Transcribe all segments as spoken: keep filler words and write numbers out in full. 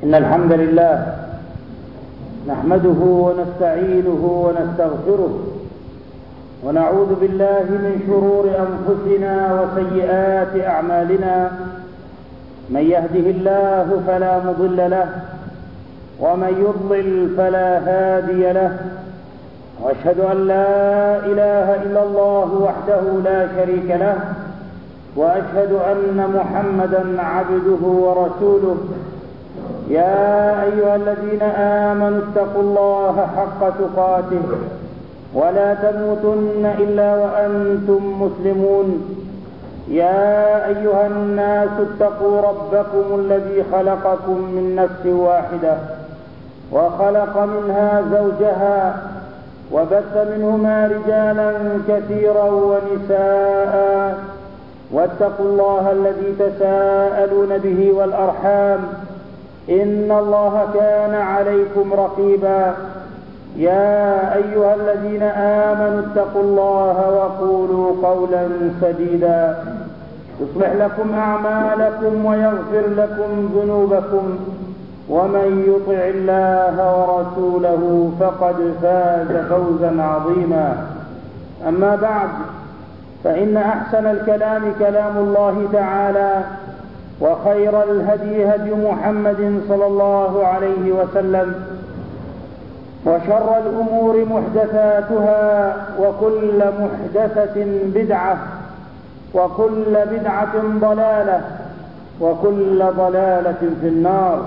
إن الحمد لله نحمده ونستعينه ونستغفره ونعوذ بالله من شرور أنفسنا وسيئات أعمالنا. من يهده الله فلا مضل له ومن يضلل فلا هادي له، وأشهد أن لا إله إلا الله وحده لا شريك له، وأشهد أن محمدا عبده ورسوله. يا أيها الذين آمنوا اتقوا الله حق تقاته ولا تموتن إلا وأنتم مسلمون. يا أيها الناس اتقوا ربكم الذي خلقكم من نفس واحدة وخلق منها زوجها وبث منهما رجالا كثيرا ونساء، واتقوا الله الذي تساءلون به والأرحام إن الله كان عليكم رقيبا. يا أيها الذين آمنوا اتقوا الله وقولوا قولا سديدا يصلح لكم أعمالكم ويغفر لكم ذنوبكم، ومن يطع الله ورسوله فقد فاز فوزا عظيما. أما بعد، فإن أحسن الكلام كلام الله تعالى، وخير الهدي هدي محمد صلى الله عليه وسلم، وشر الأمور محدثاتها، وكل محدثة بدعة، وكل بدعة ضلالة، وكل ضلالة في النار.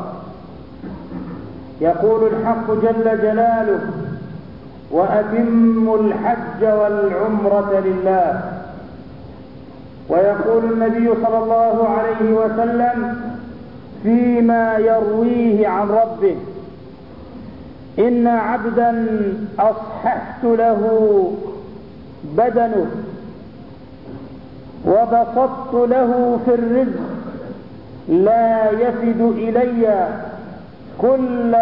يقول الحق جل جلاله: وأتموا الحج والعمرة لله. ويقول النبي صلى الله عليه وسلم فيما يرويه عن ربه: إن عبدا أصححت له بدنه وبسطت له في الرزق لا يفد إلي كل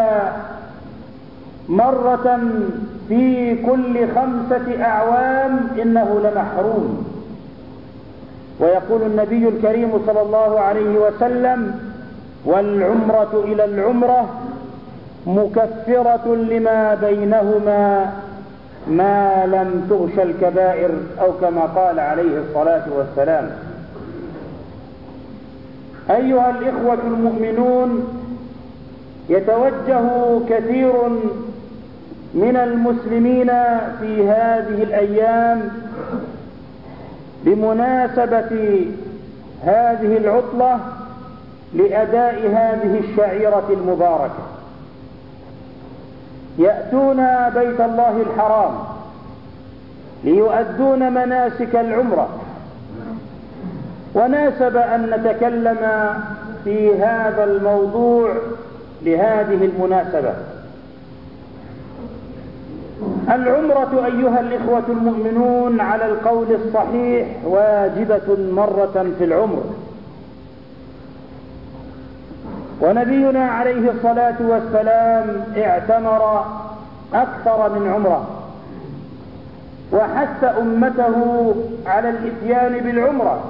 مرة في كل خمسة أعوام إنه لمحروم. ويقول النبي الكريم صلى الله عليه وسلم: والعمرة إلى العمرة مكفرة لما بينهما ما لم تغش الكبائر، أو كما قال عليه الصلاة والسلام. أيها الإخوة المؤمنون، يتوجه كثير من المسلمين في هذه الأيام بمناسبة هذه العطلة لأداء هذه الشعيرة المباركة، يأتون بيت الله الحرام ليؤدون مناسك العمرة. وناسب أن نتكلم في هذا الموضوع لهذه المناسبة. العمرة أيها الإخوة المؤمنون على القول الصحيح واجبة مرة في العمر، ونبينا عليه الصلاة والسلام اعتمر أكثر من عمرة، وحث أمته على الإتيان بالعمرة،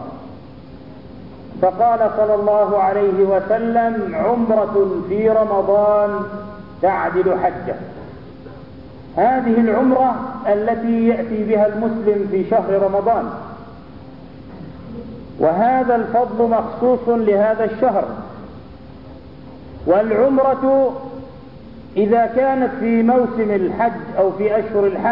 فقال صلى الله عليه وسلم: عمرة في رمضان تعدل حجة. هذه العمرة التي يأتي بها المسلم في شهر رمضان، وهذا الفضل مخصوص لهذا الشهر. والعمرة إذا كانت في موسم الحج أو في أشهر الحج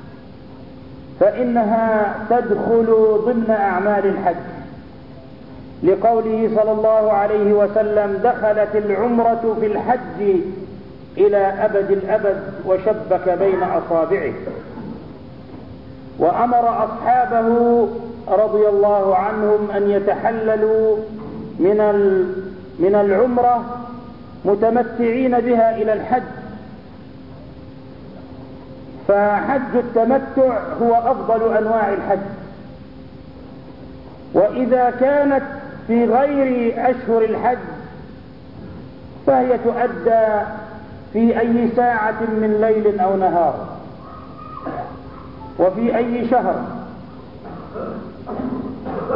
فإنها تدخل ضمن أعمال الحج، لقوله صلى الله عليه وسلم: دخلت العمرة في الحج إلى أبد الأبد وشبك بين أصابعه. وأمر أصحابه رضي الله عنهم أن يتحللوا من من العمرة متمتعين بها إلى الحج، فحج التمتع هو أفضل أنواع الحج. وإذا كانت في غير أشهر الحج فهي تؤدى في أي ساعة من ليل أو نهار وفي أي شهر.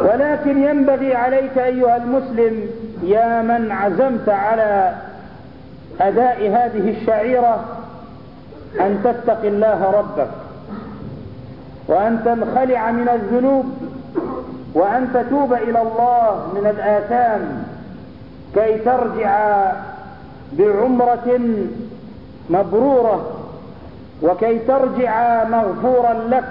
ولكن ينبغي عليك أيها المسلم يا من عزمت على أداء هذه الشعيرة أن تتقي الله ربك، وأن تنخلع من الذنوب، وأن تتوب إلى الله من الآثام كي ترجع بعمرة مبرورة، وكي ترجع مغفورا لك.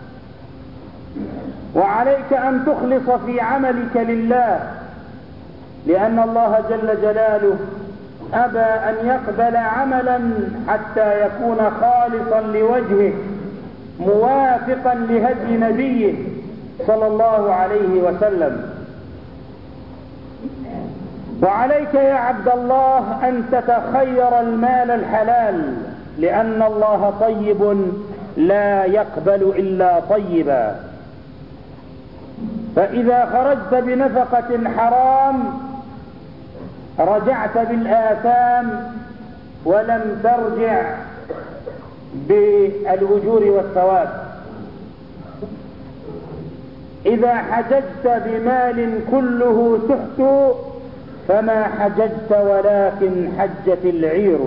وعليك أن تخلص في عملك لله، لأن الله جل جلاله أبى أن يقبل عملا حتى يكون خالصا لوجهه موافقا لهدي نبيه صلى الله عليه وسلم. وعليك يا عبد الله أن تتخير المال الحلال، لأن الله طيب لا يقبل إلا طيبا. فإذا خرجت بنفقة حرام رجعت بالآثام ولم ترجع بالأجور والثواب. إذا حججت بمال كله سحت فما حججت ولكن حجت العير.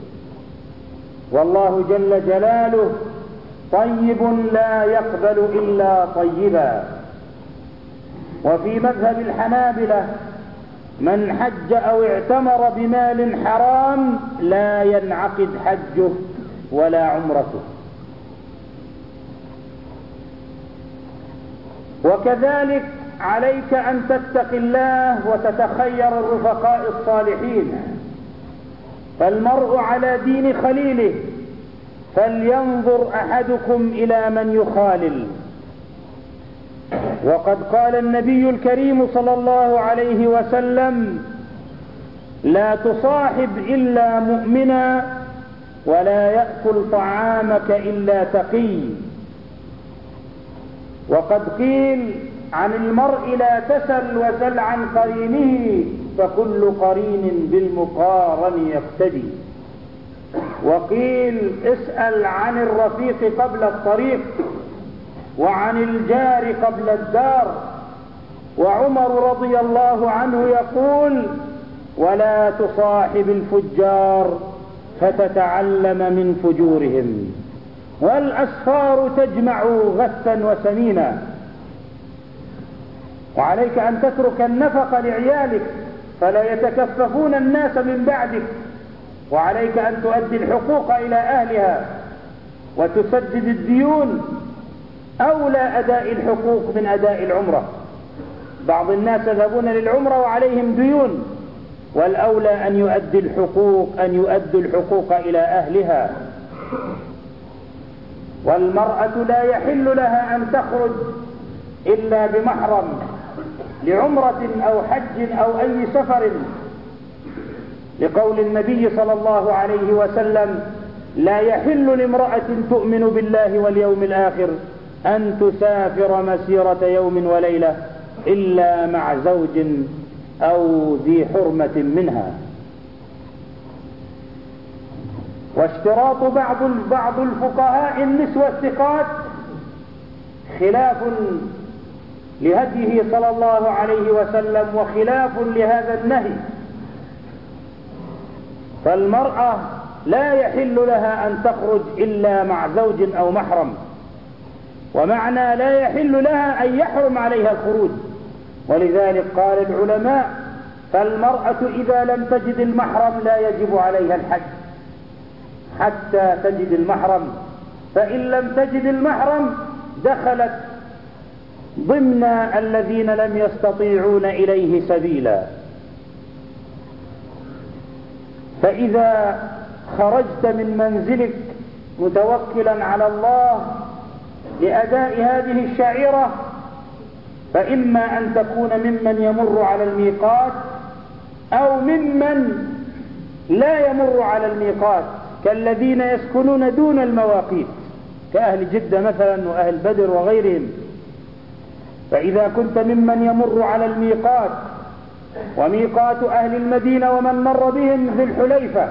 والله جل جلاله طيب لا يقبل إلا طيبا. وفي مذهب الحنابلة من حج أو اعتمر بمال حرام لا ينعقد حجه ولا عمرته. وكذلك عليك أن تتقي الله وتتخير الرفقاء الصالحين، فالمرء على دين خليله، فلينظر أحدكم إلى من يخالل. وقد قال النبي الكريم صلى الله عليه وسلم: لا تصاحب إلا مؤمنا، ولا يأكل طعامك إلا تقي. وقد قيل عن المرء لا تسل وسل عن قرينه، فكل قرين بالمقارن يقتدي. وقيل اسأل عن الرفيق قبل الطريق، وعن الجار قبل الدار. وعمر رضي الله عنه يقول: ولا تصاحب الفجار فتتعلم من فجورهم، والأسفار تجمع غثا وسمينا. وعليك أن تترك النفق لعيالك فلا يتكففون الناس من بعدك. وعليك أن تؤدي الحقوق إلى أهلها وتسدد الديون. أولى أداء الحقوق من أداء العمرة. بعض الناس يذهبون للعمرة وعليهم ديون، والأولى أن يؤدي الحقوق أن يؤدوا الحقوق إلى أهلها. والمرأة لا يحل لها أن تخرج إلا بمحرم لعمرة أو حج أو أي سفر، لقول النبي صلى الله عليه وسلم: لا يحل لامرأة تؤمن بالله واليوم الآخر أن تسافر مسيرة يوم وليلة إلا مع زوج أو ذي حرمة منها. واشتراط بعض بعض الفقهاء النسوة الثقات خلاف لهديه صلى الله عليه وسلم وخلاف لهذا النهي. فالمرأة لا يحل لها أن تخرج إلا مع زوج أو محرم، ومعنى لا يحل لها أن يحرم عليها الخروج. ولذلك قال العلماء: فالمرأة إذا لم تجد المحرم لا يجب عليها الحج حتى تجد المحرم، فإن لم تجد المحرم دخلت ضمن الذين لم يستطيعون إليه سبيلا. فإذا خرجت من منزلك متوكلا على الله لأداء هذه الشعيرة، فإما أن تكون ممن يمر على الميقات أو ممن لا يمر على الميقات، كالذين يسكنون دون المواقيت كأهل جدة مثلا وأهل بدر وغيرهم. فإذا كنت ممن يمر على الميقات، وميقات أهل المدينة ومن مر بهم ذي الحليفة،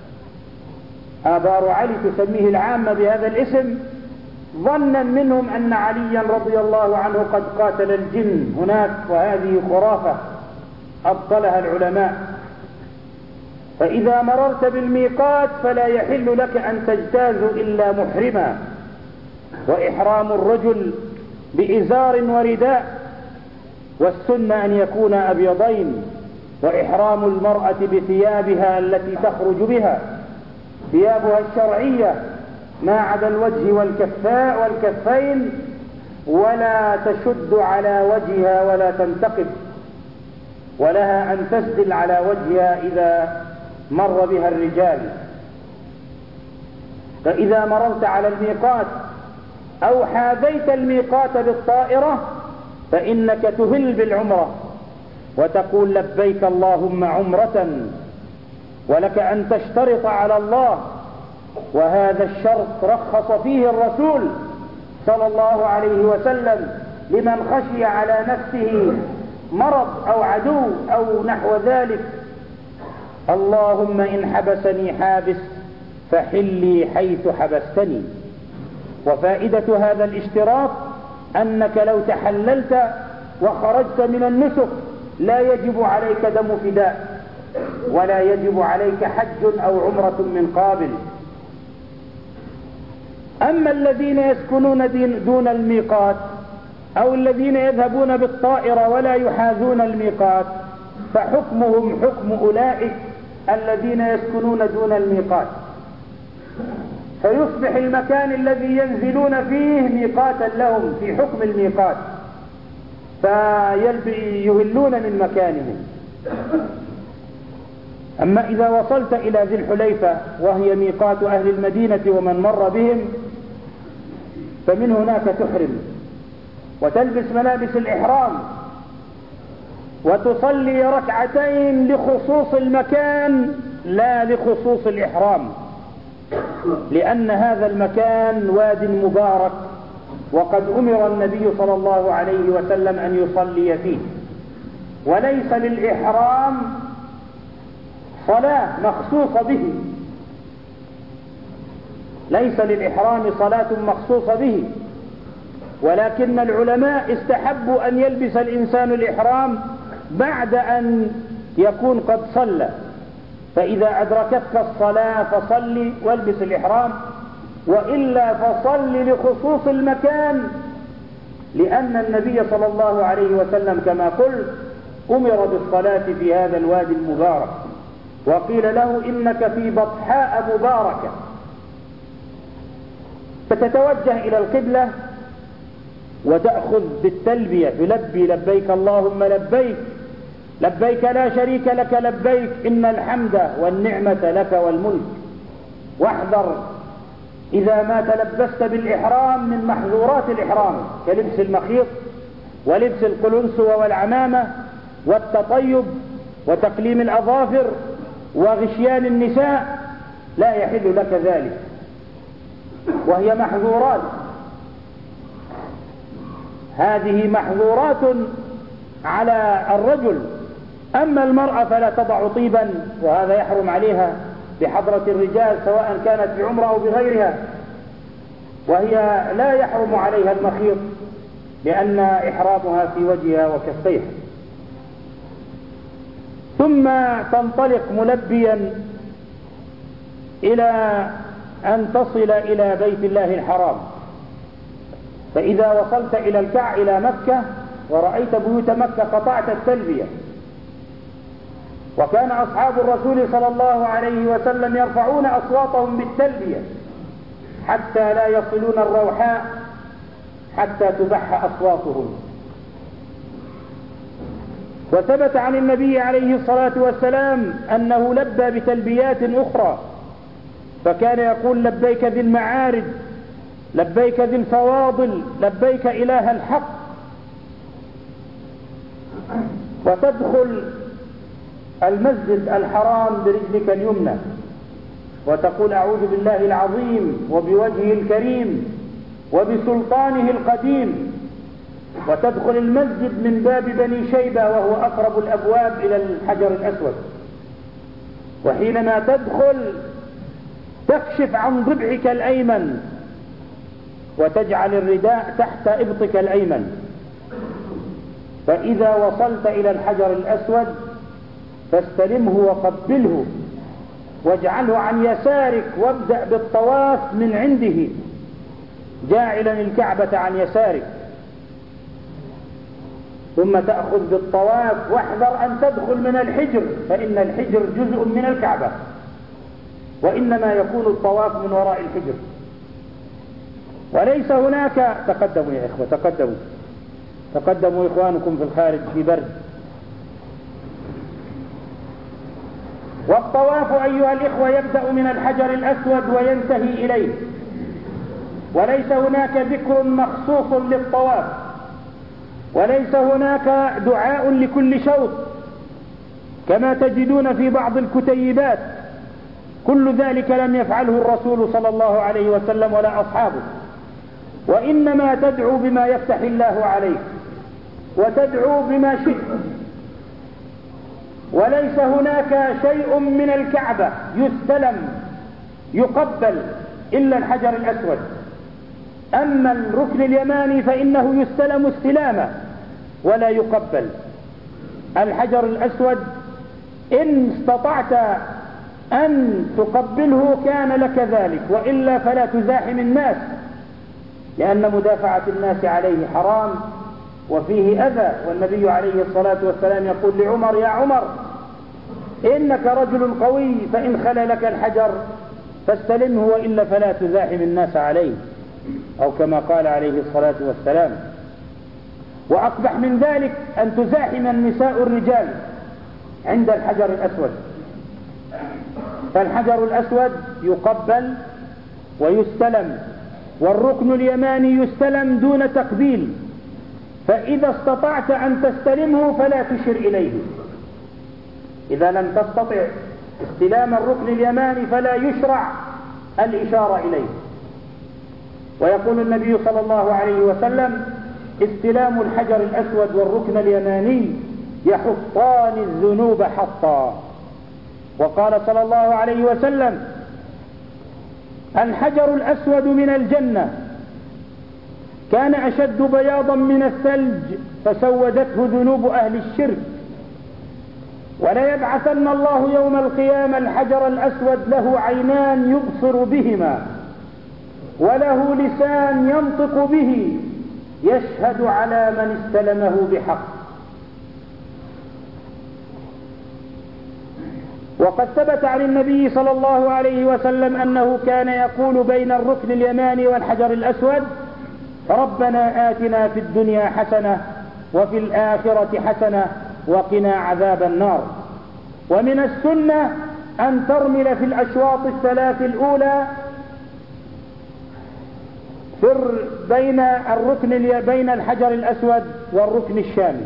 آبار علي تسميه العامة بهذا الاسم، ظنا منهم أن عليا رضي الله عنه قد قاتل الجن هناك، وهذه خرافة أبطلها العلماء. فإذا مررت بالميقات فلا يحل لك أن تجتاز إلا محرما، وإحرام الرجل بإزار ورداء، والسنة أن يكون أبيضين، وإحرام المرأة بثيابها التي تخرج بها، ثيابها الشرعية ما عدا الوجه والكفاء والكفين، ولا تشد على وجهها ولا تنتقب، ولها أن تسدل على وجهها إذا مر بها الرجال. فإذا مررت على الميقات أو حاذيت الميقات بالطائرة فإنك تهل بالعمرة وتقول لبيك اللهم عمرة، ولك أن تشترط على الله، وهذا الشرط رخص فيه الرسول صلى الله عليه وسلم لمن خشي على نفسه مرض أو عدو أو نحو ذلك: اللهم إن حبسني حابس فحلي حيث حبستني. وفائدة هذا الاشتراط أنك لو تحللت وخرجت من النسك لا يجب عليك دم فداء، ولا يجب عليك حج أو عمرة من قابل. أما الذين يسكنون دون الميقات أو الذين يذهبون بالطائرة ولا يحاذون الميقات فحكمهم حكم أولئك الذين يسكنون دون الميقات، فيصبح المكان الذي ينزلون فيه ميقاتا لهم في حكم الميقات، فيهلون من مكانهم. أما إذا وصلت إلى ذي الحليفة وهي ميقات أهل المدينة ومن مر بهم، فمن هناك تحرم وتلبس ملابس الإحرام وتصلي ركعتين لخصوص المكان لا لخصوص الإحرام، لأن هذا المكان واد مبارك وقد أمر النبي صلى الله عليه وسلم أن يصلي فيه، وليس للإحرام صلاة مخصوصة به، ليس للإحرام صلاة مخصوصة به، ولكن العلماء استحبوا أن يلبس الإنسان الإحرام بعد أن يكون قد صلى، فإذا أدركتك الصلاة فصلي والبس الإحرام، وإلا فصل لخصوص المكان، لأن النبي صلى الله عليه وسلم كما قلت أمر بالصلاة في هذا الوادي المبارك، وقيل له إنك في بطحاء مباركة. فتتوجه إلى القبلة وتأخذ بالتلبية، تلبي لبيك اللهم لبيك لبيك لا شريك لك لبيك إن الحمد والنعمة لك والملك. واحذر إذا ما تلبست بالإحرام من محظورات الإحرام كلبس المخيط ولبس القلنسوة والعمامة والتطيب وتقليم الأظافر وغشيان النساء، لا يحل لك ذلك، وهي محظورات، هذه محظورات على الرجل. أما المرأة فلا تضع طيبا، وهذا يحرم عليها بحضرة الرجال سواء كانت بعمرة أو بغيرها، وهي لا يحرم عليها المخيط لأن إحرامها في وجهها وكفيها. ثم تنطلق ملبيا إلى أن تصل إلى بيت الله الحرام. فإذا وصلت إلى الكع إلى مكة ورأيت بيوت مكة قطعت التلبية، وكان أصحاب الرسول صلى الله عليه وسلم يرفعون أصواتهم بالتلبية حتى لا يصلون الروحاء حتى تبح أصواتهم. وثبت عن النبي عليه الصلاة والسلام أنه لبى بتلبيات أخرى، فكان يقول لبيك ذي المعارج، لبيك ذي الفواضل، لبيك إله الحق. وتدخل المسجد الحرام برجلك اليمنى وتقول أعوذ بالله العظيم وبوجهه الكريم وبسلطانه القديم، وتدخل المسجد من باب بني شيبة وهو أقرب الأبواب إلى الحجر الأسود. وحينما تدخل تكشف عن ضبعك الأيمن وتجعل الرداء تحت إبطك الأيمن. فإذا وصلت إلى الحجر الأسود فاستلمه وقبله واجعله عن يسارك وابدأ بالطواف من عنده، جاعلا الكعبة عن يسارك، ثم تأخذ بالطواف، واحذر أن تدخل من الحجر، فإن الحجر جزء من الكعبة، وإنما يكون الطواف من وراء الحجر، وليس هناك. تقدموا يا إخوة، تقدموا تقدموا إخوانكم في الخارج في برد. والطواف أيها الإخوة يبدأ من الحجر الأسود وينتهي إليه، وليس هناك ذكر مخصوص للطواف، وليس هناك دعاء لكل شوط كما تجدون في بعض الكتيبات. كل ذلك لم يفعله الرسول صلى الله عليه وسلم ولا أصحابه، وإنما تدعو بما يفتح الله عليك، وتدعو بما شئت. وليس هناك شيء من الكعبة يستلم يقبل إلا الحجر الأسود. أما الركن اليماني فإنه يستلم استلاما ولا يقبل. الحجر الأسود إن استطعت أن تقبله كان لك ذلك، وإلا فلا تزاحم الناس، لأن مدافعة الناس عليه حرام وفيه أذى. والنبي عليه الصلاة والسلام يقول لعمر: يا عمر إنك رجل قوي، فإن خلى لك الحجر فاستلمه، وإلا فلا تزاحم الناس عليه، أو كما قال عليه الصلاة والسلام. وأقبح من ذلك أن تزاحم النساء الرجال عند الحجر الأسود. فالحجر الأسود يقبل ويستلم، والركن اليماني يستلم دون تقبيل. فإذا استطعت أن تستلمه فلا تشر إليه. إذا لم تستطع استلام الركن اليماني فلا يشرع الإشارة إليه. ويقول النبي صلى الله عليه وسلم: استلام الحجر الأسود والركن اليماني يحطان الذنوب حطا. وقال صلى الله عليه وسلم: الحجر الأسود من الجنة كان أشد بياضا من الثلج فسودته ذنوب أهل الشرك، ولا يبعثن الله يوم القيامة الحجر الأسود له عينان يبصر بهما، وله لسان ينطق به، يشهد على من استلمه بحق. وقد ثبت عن النبي صلى الله عليه وسلم أنه كان يقول بين الركن اليماني والحجر الأسود: ربنا آتنا في الدنيا حسنة وفي الآخرة حسنة وقنا عذاب النار. ومن السنة أن ترمل في الأشواط الثلاث الأولى فر بين الركن بين الحجر الأسود والركن الشامي.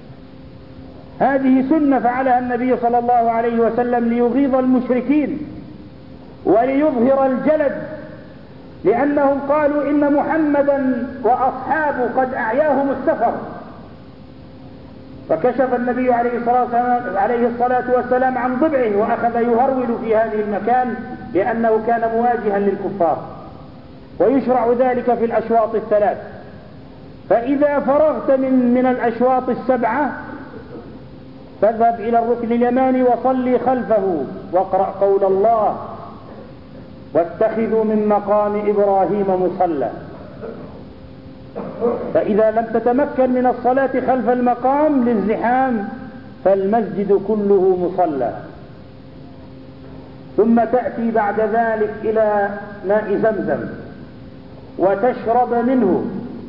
هذه سنة فعلها النبي صلى الله عليه وسلم ليغيظ المشركين وليظهر الجلد، لأنهم قالوا إن محمدا وأصحابه قد أعياهم السفر. فكشف النبي عليه الصلاة والسلام عن ضبعه وأخذ يهرول في هذه المكان، لأنه كان مواجها للكفار. ويشرع ذلك في الأشواط الثلاث. فإذا فرغت من, من الأشواط السبعة فاذهب إلى الركن اليماني وصلي خلفه، واقرأ قول الله: واتخذوا من مقام إبراهيم مصلى. فإذا لم تتمكن من الصلاة خلف المقام للزحام فالمسجد كله مصلى. ثم تأتي بعد ذلك إلى ماء زمزم وتشرب منه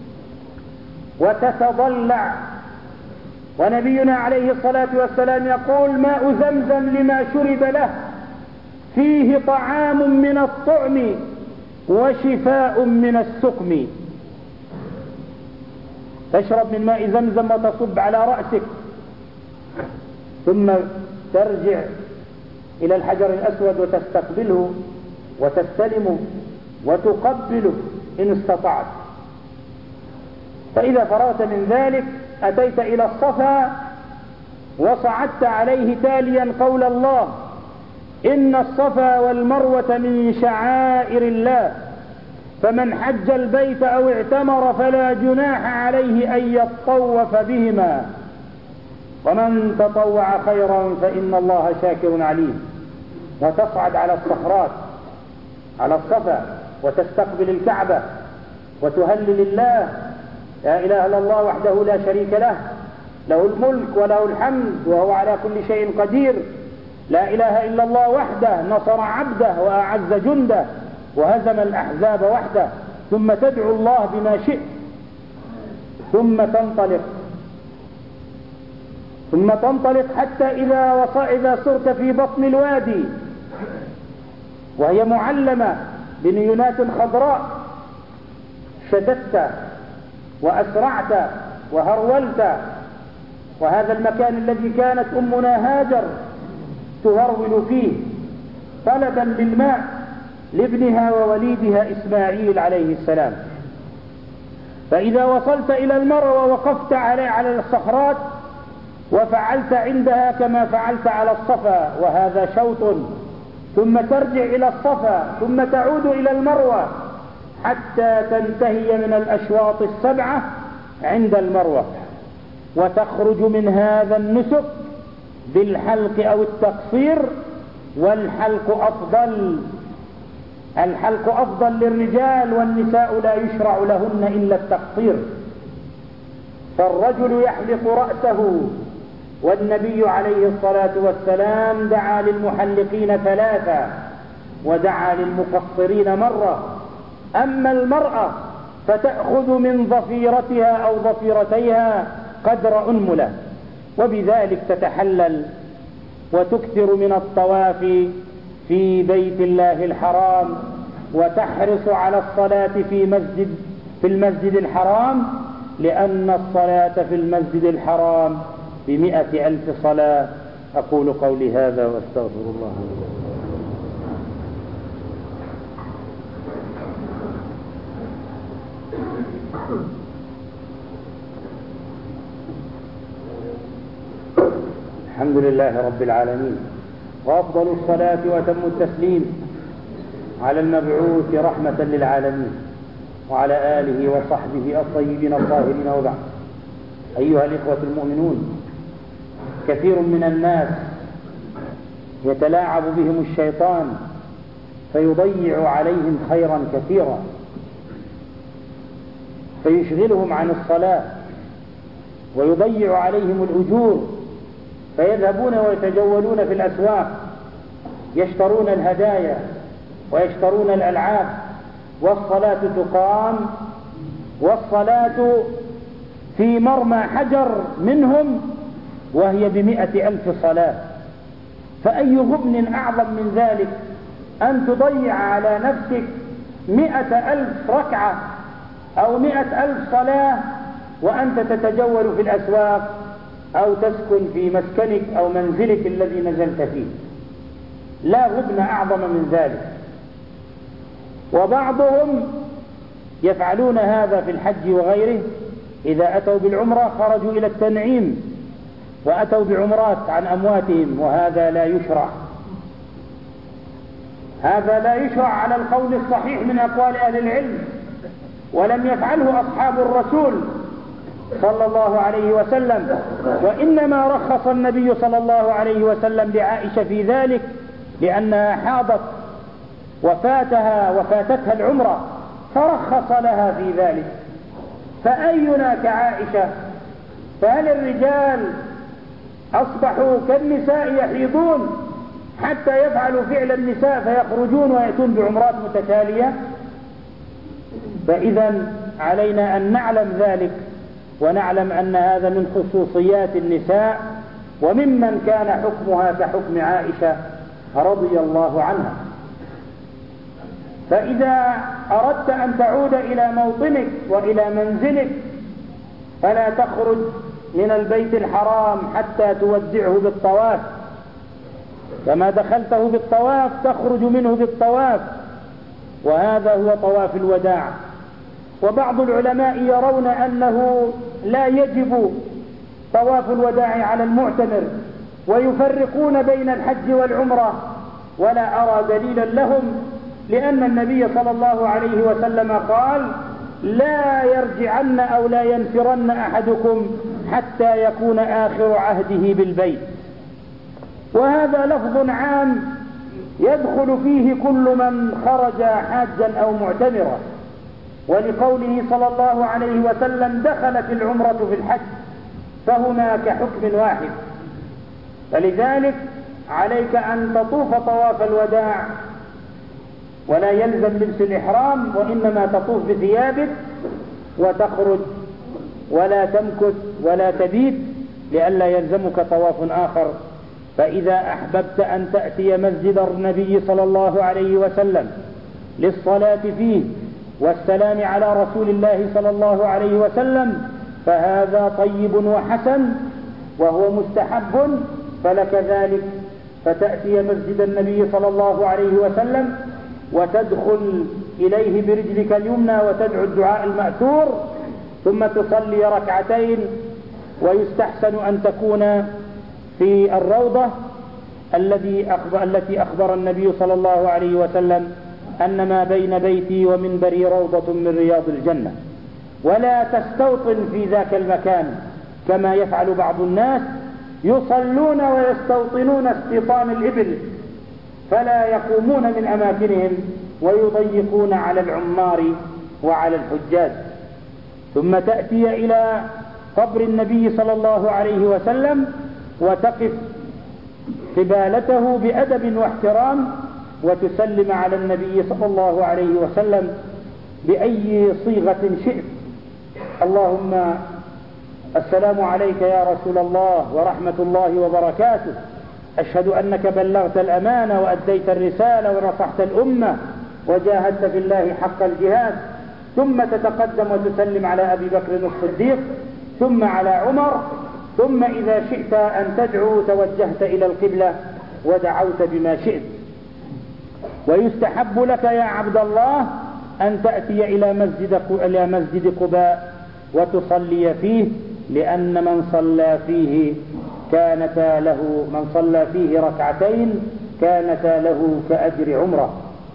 وتتضلع. ونبينا عليه الصلاة والسلام يقول: ماء زمزم لما شرب له فيه طعام من الطعم وشفاء من السقم. تشرب من ماء زمزم وتصب على رأسك، ثم ترجع إلى الحجر الأسود وتستقبله وتستلمه وتقبله إن استطعت. فإذا فرغت من ذلك أتيت إلى الصفا وصعدت عليه تاليا قول الله: إن الصفا والمروة من شعائر الله، فمن حج البيت أو اعتمر فلا جناح عليه أن يطوف بهما، ومن تطوع خيرا فإن الله شاكر عليم. وتصعد على الصخرات على الصفا وتستقبل الكعبة وتهلل الله لا إله إلا الله وحده لا شريك له، له الملك وله الحمد وهو على كل شيء قدير، لا إله إلا الله وحده نصر عبده وأعز جنده وهزم الأحزاب وحده، ثم تدعو الله بما شئت، ثم تنطلق ثم تنطلق حتى إذا وص... إذا صرت في بطن الوادي وهي معلمة بنيونات خضراء، شددت وأسرعت وهرولت، وهذا المكان الذي كانت أمنا هاجر تهرول فيه طلبا للماء لابنها ووليدها إسماعيل عليه السلام. فإذا وصلت إلى المروة ووقفت على الصخرات وفعلت عندها كما فعلت على الصفا، وهذا شوط، ثم ترجع إلى الصفا ثم تعود إلى المروة حتى تنتهي من الأشواط السبعة عند المروة، وتخرج من هذا النسك بالحلق أو التقصير، والحلق أفضل، الحلق أفضل للرجال، والنساء لا يشرع لهن إلا التقصير. فالرجل يحلق رأسه، والنبي عليه الصلاة والسلام دعا للمحلقين ثلاثة ودعا للمقصرين مرة. أما المرأة فتأخذ من ضفيرتها أو ضفيرتيها قدر أنملة، وبذلك تتحلل وتكثر من الطواف في بيت الله الحرام، وتحرص على الصلاة في مسجد في المسجد الحرام، لأن الصلاة في المسجد الحرام بمئة ألف صلاة. أقول قولي هذا وأستغفر الله. الحمد لله رب العالمين، وأفضل الصلاة وأتم التسليم على المبعوث رحمة للعالمين وعلى آله وصحبه الطيبين الطاهرين، وبعد. أيها الإخوة المؤمنون، كثير من الناس يتلاعب بهم الشيطان فيضيع عليهم خيرا كثيرا، فيشغلهم عن الصلاة ويضيع عليهم الأجور، فيذهبون ويتجولون في الأسواق يشترون الهدايا ويشترون الألعاب، والصلاة تقام، والصلاة في مرمى حجر منهم وهي بمئة ألف صلاة. فأي غبن أعظم من ذلك أن تضيع على نفسك مئة ألف ركعة أو مئة ألف صلاة وأنت تتجول في الأسواق أو تسكن في مسكنك أو منزلك الذي نزلت فيه. لا غبن أعظم من ذلك. وبعضهم يفعلون هذا في الحج وغيره، إذا أتوا بالعمرة خرجوا إلى التنعيم وأتوا بعمرات عن أمواتهم، وهذا لا يشرع. هذا لا يشرع على القول الصحيح من أقوال أهل العلم، ولم يفعله أصحاب الرسول صلى الله عليه وسلم، وإنما رخص النبي صلى الله عليه وسلم لعائشة في ذلك لأنها حاضت وفاتها وفاتتها العمرة، فرخص لها في ذلك. فأينا كعائشة؟ فهل الرجال أصبحوا كالنساء يحيضون حتى يفعلوا فعل النساء فيخرجون ويأتون بعمرات متتالية؟ فإذا علينا أن نعلم ذلك، ونعلم أن هذا من خصوصيات النساء، وممن كان حكمها كحكم عائشة رضي الله عنها. فإذا أردت أن تعود إلى موطنك وإلى منزلك فلا تخرج من البيت الحرام حتى تودعه بالطواف، كما دخلته بالطواف تخرج منه بالطواف، وهذا هو طواف الوداع. وبعض العلماء يرون أنه لا يجب طواف الوداع على المعتمر، ويفرقون بين الحج والعمرة، ولا أرى دليلا لهم، لأن النبي صلى الله عليه وسلم قال: لا يرجعن أو لا ينفرن أحدكم حتى يكون آخر عهده بالبيت. وهذا لفظ عام يدخل فيه كل من خرج حاجا أو معتمرا، ولقوله صلى الله عليه وسلم دخلت العمرة في الحج، فهناك حكم واحد. فلذلك عليك أن تطوف طواف الوداع، ولا يلزم لبس الإحرام، وإنما تطوف بثيابك وتخرج، ولا تمكث ولا تبيت لئلا يلزمك طواف آخر. فإذا أحببت أن تأتي مسجد النبي صلى الله عليه وسلم للصلاة فيه والسلام على رسول الله صلى الله عليه وسلم فهذا طيب وحسن وهو مستحب، فلك ذلك، فتأتي مسجد النبي صلى الله عليه وسلم وتدخل إليه برجلك اليمنى وتدعو الدعاء المأثور، ثم تصلي ركعتين. ويستحسن أن تكون في الروضة الذي أخبر التي أخبر النبي صلى الله عليه وسلم أن ما بين بيتي ومنبري روضة من رياض الجنة، ولا تستوطن في ذاك المكان كما يفعل بعض الناس، يصلون ويستوطنون استيطان الإبل، فلا يقومون من أماكنهم ويضيقون على العمار وعلى الحجاج. ثم تأتي إلى قبر النبي صلى الله عليه وسلم وتقف قبالته بأدب واحترام، وتسلم على النبي صلى الله عليه وسلم بأي صيغة شئت. اللهم السلام عليك يا رسول الله ورحمة الله وبركاته، أشهد أنك بلغت الأمانة وأديت الرسالة ونصحت الأمة وجاهدت في الله حق الجهاد. ثم تتقدم وتسلم على أبي بكر الصديق، ثم على عمر، ثم إذا شئت أن تدعو توجهت إلى القبلة ودعوت بما شئت. ويستحب لك يا عبد الله أن تأتي إلى مسجد إلى مسجد قباء وتصلي فيه، لأن من صلى فيه كانتا له من صلى فيه ركعتين كانتا له كأجر عمره.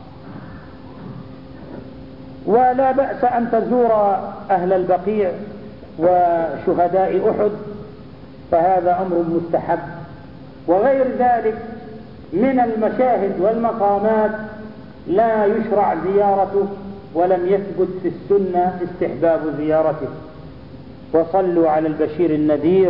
ولا بأس أن تزور أهل البقيع وشهداء أحد، فهذا أمر مستحب. وغير ذلك من المشاهد والمقامات لا يشرع زيارته، ولم يثبت في السنة استحباب زيارته. وصلوا على البشير النذير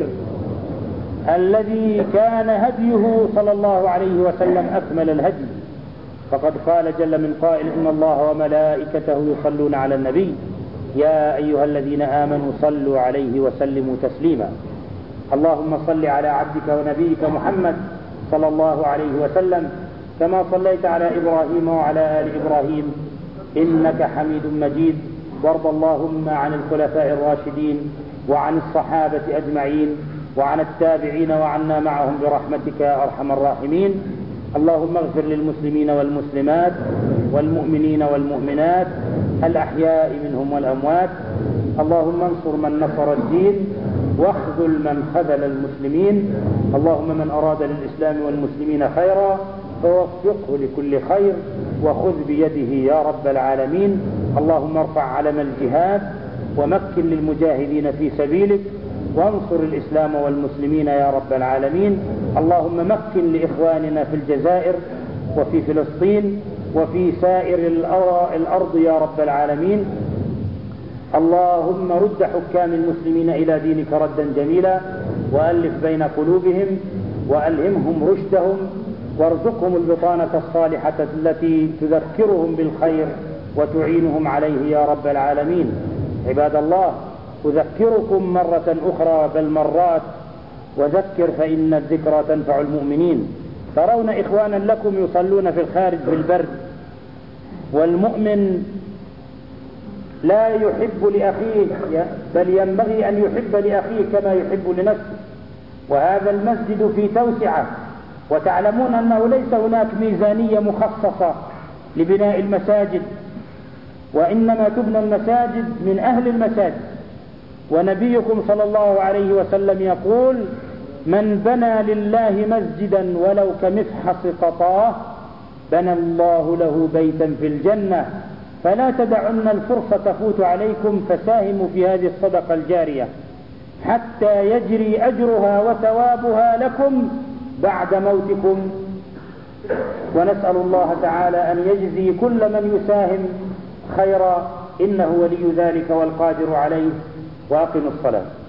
الذي كان هديه صلى الله عليه وسلم أكمل الهدي، فقد قال جل من قائل إن الله وملائكته يصلون على النبي يا أيها الذين آمنوا صلوا عليه وسلموا تسليما. اللهم صل على عبدك ونبيك محمد صلى الله عليه وسلم كما صليت على إبراهيم وعلى آل إبراهيم إنك حميد مجيد. وارض اللهم عن الخلفاء الراشدين وعن الصحابة أجمعين وعن التابعين وعنا معهم برحمتك يا أرحم الراحمين. اللهم اغفر للمسلمين والمسلمات والمؤمنين والمؤمنات الأحياء منهم والأموات. اللهم انصر من نصر الدين واخذل من خذل المسلمين. اللهم من أراد للإسلام والمسلمين خيرا فوفقه لكل خير وخذ بيده يا رب العالمين. اللهم ارفع علم الجهاد ومكن للمجاهدين في سبيلك وانصر الإسلام والمسلمين يا رب العالمين. اللهم مكن لإخواننا في الجزائر وفي فلسطين وفي سائر الأرض يا رب العالمين. اللهم رد حكام المسلمين إلى دينك ردا جميلا، وألف بين قلوبهم وألهمهم رشدهم، وارزقهم البطانة الصالحة التي تذكرهم بالخير وتعينهم عليه يا رب العالمين. عباد الله، أذكركم مرة أخرى بل مرات، وذكر فإن الذكرى تنفع المؤمنين. ترون إخوانا لكم يصلون في الخارج بالبرد، والمؤمن لا يحب لأخيه بل ينبغي أن يحب لأخيه كما يحب لنفسه. وهذا المسجد في توسعة، وتعلمون أنه ليس هناك ميزانية مخصصة لبناء المساجد، وإنما تبنى المساجد من أهل المساجد. ونبيكم صلى الله عليه وسلم يقول من بنى لله مسجدا ولو كمفحص قطاه بنى الله له بيتا في الجنة. فلا تدعن الفرصة تفوت عليكم، فساهموا في هذه الصدقة الجارية حتى يجري أجرها وثوابها لكم بعد موتكم، ونسأل الله تعالى أن يجزي كل من يساهم خيرا، إنه ولي ذلك والقادر عليه. وأقم الصلاة.